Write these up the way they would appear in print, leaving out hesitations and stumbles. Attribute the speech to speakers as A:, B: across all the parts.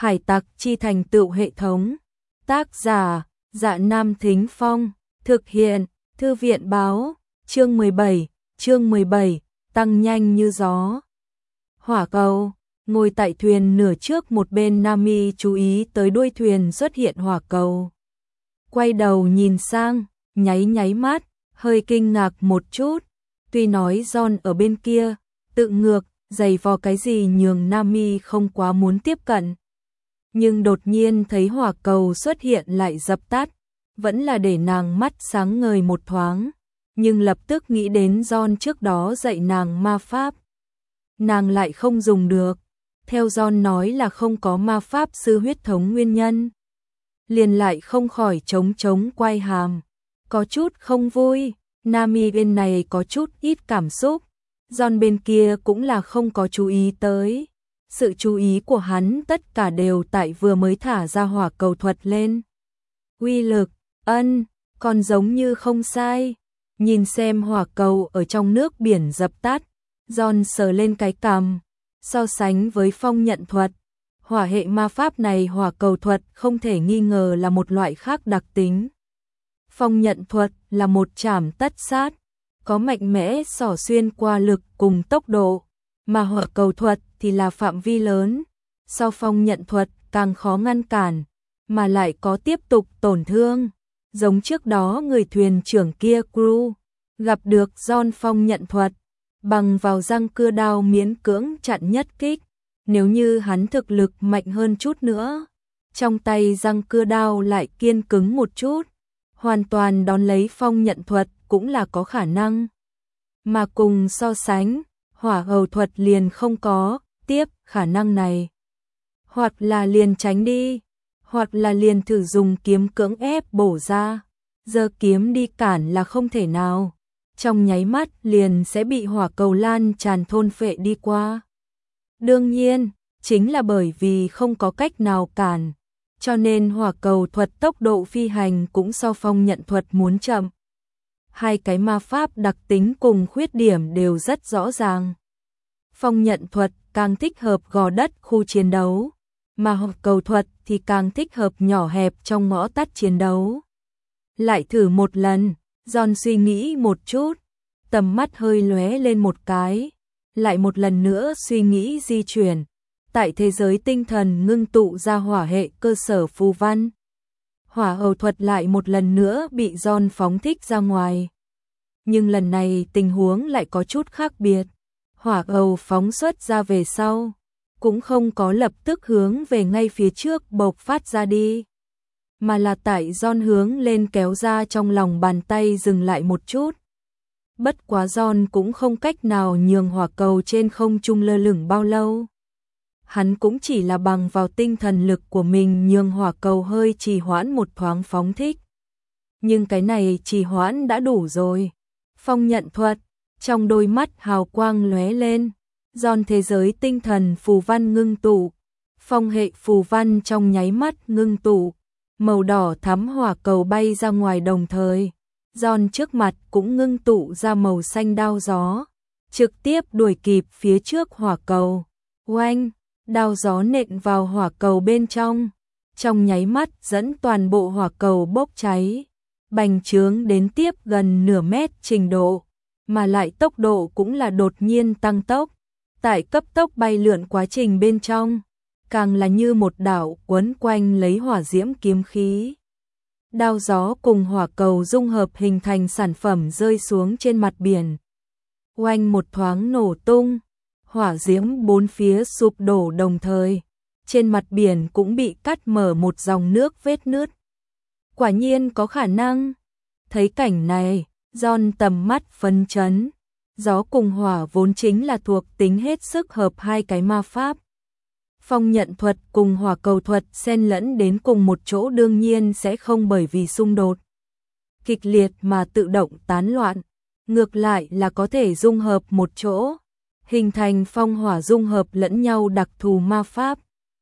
A: Hải tặc chi thành tựu hệ thống. Tác giả, Dạ Nam Thính Phong. Thực hiện, Thư viện báo. Chương 17, tăng nhanh như gió. Hỏa cầu, ngồi tại thuyền nửa trước một bên, Nami chú ý tới đuôi thuyền xuất hiện hỏa cầu. Quay đầu nhìn sang, nháy mắt, hơi kinh ngạc một chút. Tuy nói John ở bên kia, tự ngược, giày vò cái gì nhường Nami không quá muốn tiếp cận. Nhưng đột nhiên thấy hỏa cầu xuất hiện lại dập tắt, vẫn là để nàng mắt sáng ngời một thoáng, nhưng lập tức nghĩ đến John trước đó dạy nàng ma pháp. Nàng lại không dùng được, theo John nói là không có ma pháp sư huyết thống nguyên nhân. Liền lại không khỏi trống quay hàm, có chút không vui. Nami bên này có chút ít cảm xúc, John bên kia cũng là không có chú ý tới. Sự chú ý của hắn tất cả đều tại vừa mới thả ra hỏa cầu thuật lên. Uy lực, còn giống như không sai. Nhìn xem hỏa cầu ở trong nước biển dập tắt, John sờ lên cái cằm, so sánh với phong nhận thuật. Hỏa hệ ma pháp này, hỏa cầu thuật không thể nghi ngờ là một loại khác đặc tính. Phong nhận thuật là một chảm tất sát, có mạnh mẽ xỏ xuyên qua lực cùng tốc độ, mà hỏa cầu thuật thì là phạm vi lớn, so phong nhận thuật càng khó ngăn cản, mà lại có tiếp tục tổn thương. Giống trước đó người thuyền trưởng kia Crew, gặp được John phong nhận thuật, bằng vào răng cưa đao miễn cưỡng chặn nhất kích. Nếu như hắn thực lực mạnh hơn chút nữa, trong tay răng cưa đao lại kiên cứng một chút, hoàn toàn đón lấy phong nhận thuật cũng là có khả năng. Mà cùng so sánh, hỏa cầu thuật liền không có tiếp khả năng này. Hoặc là liền tránh đi, hoặc là liền thử dùng kiếm cưỡng ép bổ ra. Giơ kiếm đi cản là không thể nào, trong nháy mắt liền sẽ bị hỏa cầu lan tràn thôn phệ đi qua. Đương nhiên, chính là bởi vì không có cách nào cản, cho nên hỏa cầu thuật tốc độ phi hành cũng so phong nhận thuật muốn chậm. Hai cái ma pháp đặc tính cùng khuyết điểm đều rất rõ ràng. Phong nhận thuật càng thích hợp gò đất khu chiến đấu, mà hỏa cầu thuật thì càng thích hợp nhỏ hẹp trong ngõ tắt chiến đấu. Lại thử một lần, John suy nghĩ một chút, tầm mắt hơi lóe lên một cái, lại một lần nữa suy nghĩ di chuyển. Tại thế giới tinh thần ngưng tụ ra hỏa hệ cơ sở phù văn. Hỏa cầu thuật lại một lần nữa bị John phóng thích ra ngoài. Nhưng lần này tình huống lại có chút khác biệt. Hỏa cầu phóng xuất ra về sau, cũng không có lập tức hướng về ngay phía trước bộc phát ra đi, mà là tại John hướng lên kéo ra trong lòng bàn tay dừng lại một chút. Bất quá John cũng không cách nào nhường hỏa cầu trên không trung lơ lửng bao lâu. Hắn cũng chỉ là bằng vào tinh thần lực của mình nhường hỏa cầu hơi trì hoãn một thoáng phóng thích. Nhưng cái này trì hoãn đã đủ rồi. Phong nhận thuật, trong đôi mắt hào quang lóe lên, John thế giới tinh thần phù văn ngưng tụ, phong hệ phù văn trong nháy mắt ngưng tụ, màu đỏ thắm hỏa cầu bay ra ngoài đồng thời. John trước mặt cũng ngưng tụ ra màu xanh đao gió, trực tiếp đuổi kịp phía trước hỏa cầu. Oanh, đao gió nện vào hỏa cầu bên trong nháy mắt dẫn toàn bộ hỏa cầu bốc cháy, bành trướng đến tiếp gần nửa mét trình độ, mà lại tốc độ cũng là đột nhiên tăng tốc. Tại cấp tốc bay lượn quá trình bên trong, càng là như một đạo quấn quanh lấy hỏa diễm kiếm khí. Đao gió cùng hỏa cầu dung hợp hình thành sản phẩm rơi xuống trên mặt biển. Oanh một thoáng nổ tung, hỏa diễm bốn phía sụp đổ đồng thời, trên mặt biển cũng bị cắt mở một dòng nước vết nứt. Quả nhiên có khả năng. Thấy cảnh này, John tầm mắt phấn chấn. Gió cùng hỏa vốn chính là thuộc tính hết sức hợp hai cái ma pháp. Phong nhận thuật cùng hỏa cầu thuật xen lẫn đến cùng một chỗ đương nhiên sẽ không bởi vì xung đột kịch liệt mà tự động tán loạn, ngược lại là có thể dung hợp một chỗ, hình thành phong hỏa dung hợp lẫn nhau đặc thù ma pháp.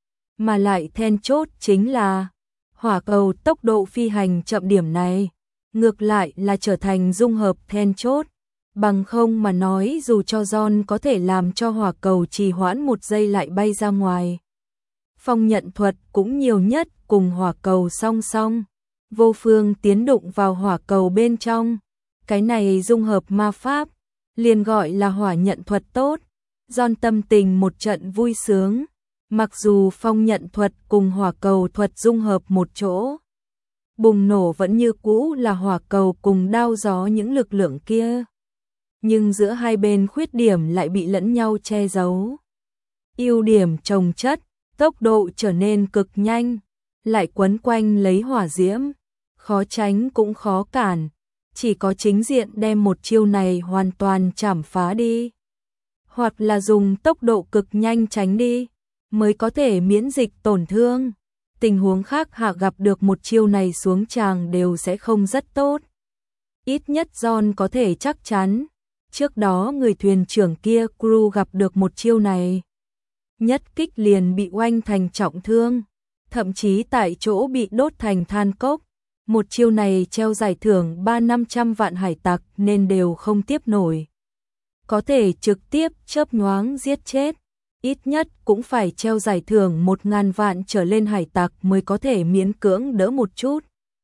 A: Mà lại then chốt chính là hỏa cầu tốc độ phi hành chậm điểm này, ngược lại là trở thành dung hợp then chốt. Bằng không mà nói dù cho John có thể làm cho hỏa cầu trì hoãn một giây lại bay ra ngoài, phong nhận thuật cũng nhiều nhất cùng hỏa cầu song song. Vô phương tiến đụng vào hỏa cầu bên trong. Cái này dung hợp ma pháp, liền gọi là hỏa nhận thuật tốt. John tâm tình một trận vui sướng. Mặc dù phong nhận thuật cùng hỏa cầu thuật dung hợp một chỗ, bùng nổ vẫn như cũ là hỏa cầu cùng đao gió những lực lượng kia. Nhưng giữa hai bên khuyết điểm lại bị lẫn nhau che giấu. Ưu điểm chồng chất, tốc độ trở nên cực nhanh, lại quấn quanh lấy hỏa diễm, khó tránh cũng khó cản, chỉ có chính diện đem một chiêu này hoàn toàn chảm phá đi, hoặc là dùng tốc độ cực nhanh tránh đi, mới có thể miễn dịch tổn thương. Tình huống khác hạ gặp được một chiêu này xuống tràng đều sẽ không rất tốt. Ít nhất John có thể chắc chắn, trước đó người thuyền trưởng kia Crew gặp được một chiêu này, nhất kích liền bị oanh thành trọng thương, thậm chí tại chỗ bị đốt thành than cốc. Một chiêu này treo giải thưởng 300-500 vạn hải tặc nên đều không tiếp nổi. Có thể trực tiếp chớp nhoáng giết chết, ít nhất cũng phải treo giải thưởng 1000 vạn trở lên hải tặc mới có thể miễn cưỡng đỡ một chút.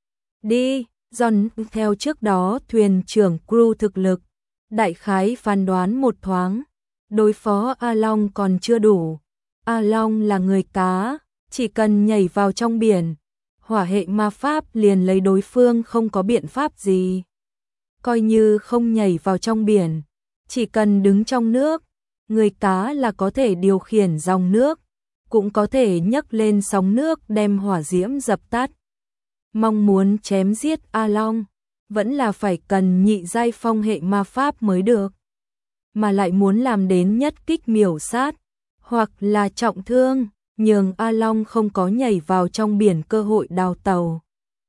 A: Đi, John theo trước đó thuyền trưởng Crew thực lực, đại khái phán đoán một thoáng, đối phó A Long còn chưa đủ. A Long là người cá, chỉ cần nhảy vào trong biển, hỏa hệ ma pháp liền lấy đối phương không có biện pháp gì. Coi như không nhảy vào trong biển, chỉ cần đứng trong nước, người cá là có thể điều khiển dòng nước, cũng có thể nhấc lên sóng nước đem hỏa diễm dập tắt. Mong muốn chém giết A Long, vẫn là phải cần nhị giai phong hệ ma pháp mới được. Mà lại muốn làm đến nhất kích miểu sát, hoặc là trọng thương, nhường A Long không có nhảy vào trong biển cơ hội đào tàu.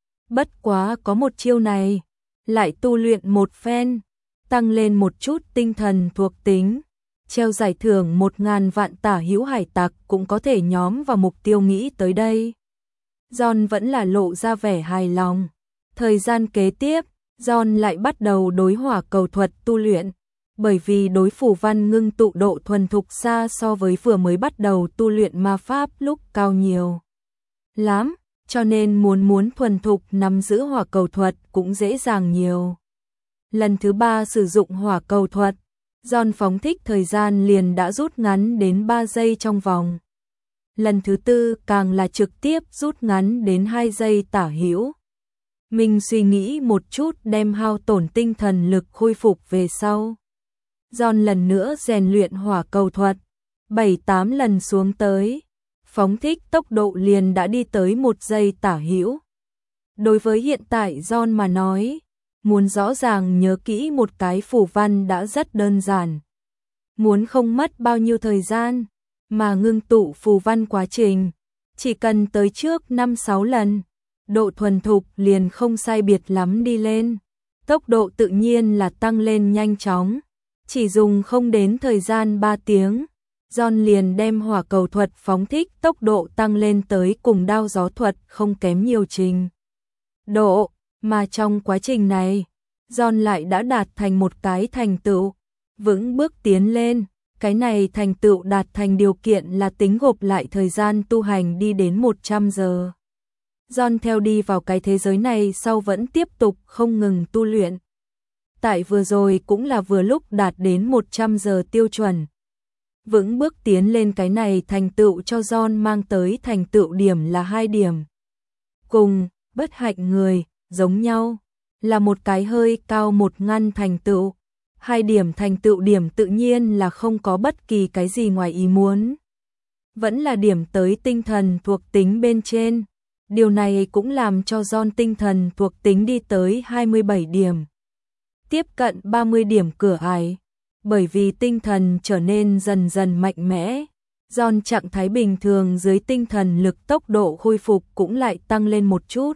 A: Bất quá có một chiêu này, lại tu luyện một phen, tăng lên một chút tinh thần thuộc tính, treo giải thưởng 1000 vạn tả hữu hải tặc cũng có thể nhóm vào mục tiêu nghĩ tới đây. John vẫn là lộ ra vẻ hài lòng. Thời gian kế tiếp, John lại bắt đầu đối hỏa cầu thuật tu luyện, bởi vì đối phủ văn ngưng tụ độ thuần thục xa so với vừa mới bắt đầu tu luyện ma pháp lúc cao nhiều lắm, cho nên muốn thuần thục nắm giữ hỏa cầu thuật cũng dễ dàng nhiều. Lần thứ 3 sử dụng hỏa cầu thuật, John phóng thích thời gian liền đã rút ngắn đến 3 giây trong vòng. Lần thứ 4 càng là trực tiếp rút ngắn đến 2 giây tả hữu. Mình suy nghĩ một chút đem hao tổn tinh thần lực khôi phục về sau. John lần nữa rèn luyện hỏa cầu thuật, 7-8 lần xuống tới, phóng thích tốc độ liền đã đi tới 1 giây tả hữu. Đối với hiện tại John mà nói, muốn rõ ràng nhớ kỹ một cái phù văn đã rất đơn giản. Muốn không mất bao nhiêu thời gian, mà ngưng tụ phù văn quá trình, chỉ cần tới trước 5-6 lần, độ thuần thục liền không sai biệt lắm đi lên. Tốc độ tự nhiên là tăng lên nhanh chóng, chỉ dùng không đến thời gian 3 tiếng, John liền đem hỏa cầu thuật phóng thích tốc độ tăng lên tới cùng đao gió thuật không kém nhiều trình độ, mà trong quá trình này, John lại đã đạt thành một cái thành tựu, vững bước tiến lên. Cái này thành tựu đạt thành điều kiện là tính gộp lại thời gian tu hành đi đến 100 giờ. John theo đi vào cái thế giới này sau vẫn tiếp tục không ngừng tu luyện. Tại vừa rồi cũng là vừa lúc đạt đến 100 giờ tiêu chuẩn. Vững bước tiến lên cái này thành tựu cho John mang tới thành tựu điểm là 2 điểm. Cùng, bất hạnh người, giống nhau, là một cái hơi cao một ngăn thành tựu. 2 điểm thành tựu điểm tự nhiên là không có bất kỳ cái gì ngoài ý muốn. Vẫn là điểm tới tinh thần thuộc tính bên trên. Điều này cũng làm cho John tinh thần thuộc tính đi tới 27 điểm. Tiếp cận 30 điểm cửa ải. Bởi vì tinh thần trở nên dần dần mạnh mẽ, John trạng thái bình thường dưới tinh thần lực tốc độ khôi phục cũng lại tăng lên một chút.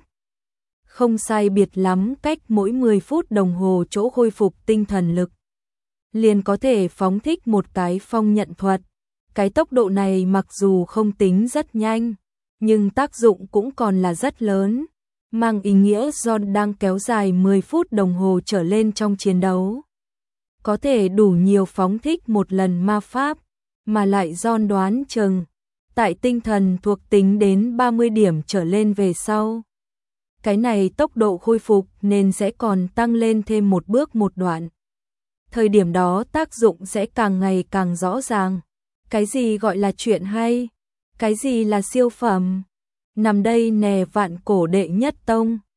A: Không sai biệt lắm cách mỗi 10 phút đồng hồ chỗ khôi phục tinh thần lực, liền có thể phóng thích một cái phong nhận thuật. Cái tốc độ này mặc dù không tính rất nhanh, nhưng tác dụng cũng còn là rất lớn, mang ý nghĩa John đang kéo dài 10 phút đồng hồ trở lên trong chiến đấu. Có thể đủ nhiều phóng thích một lần ma pháp, mà lại John đoán chừng, tại tinh thần thuộc tính đến 30 điểm trở lên về sau. Cái này tốc độ khôi phục nên sẽ còn tăng lên thêm một bước một đoạn. Thời điểm đó tác dụng sẽ càng ngày càng rõ ràng. Cái gì gọi là chuyện hay? Cái gì là siêu phẩm? Nằm đây nè Vạn Cổ đệ nhất tông.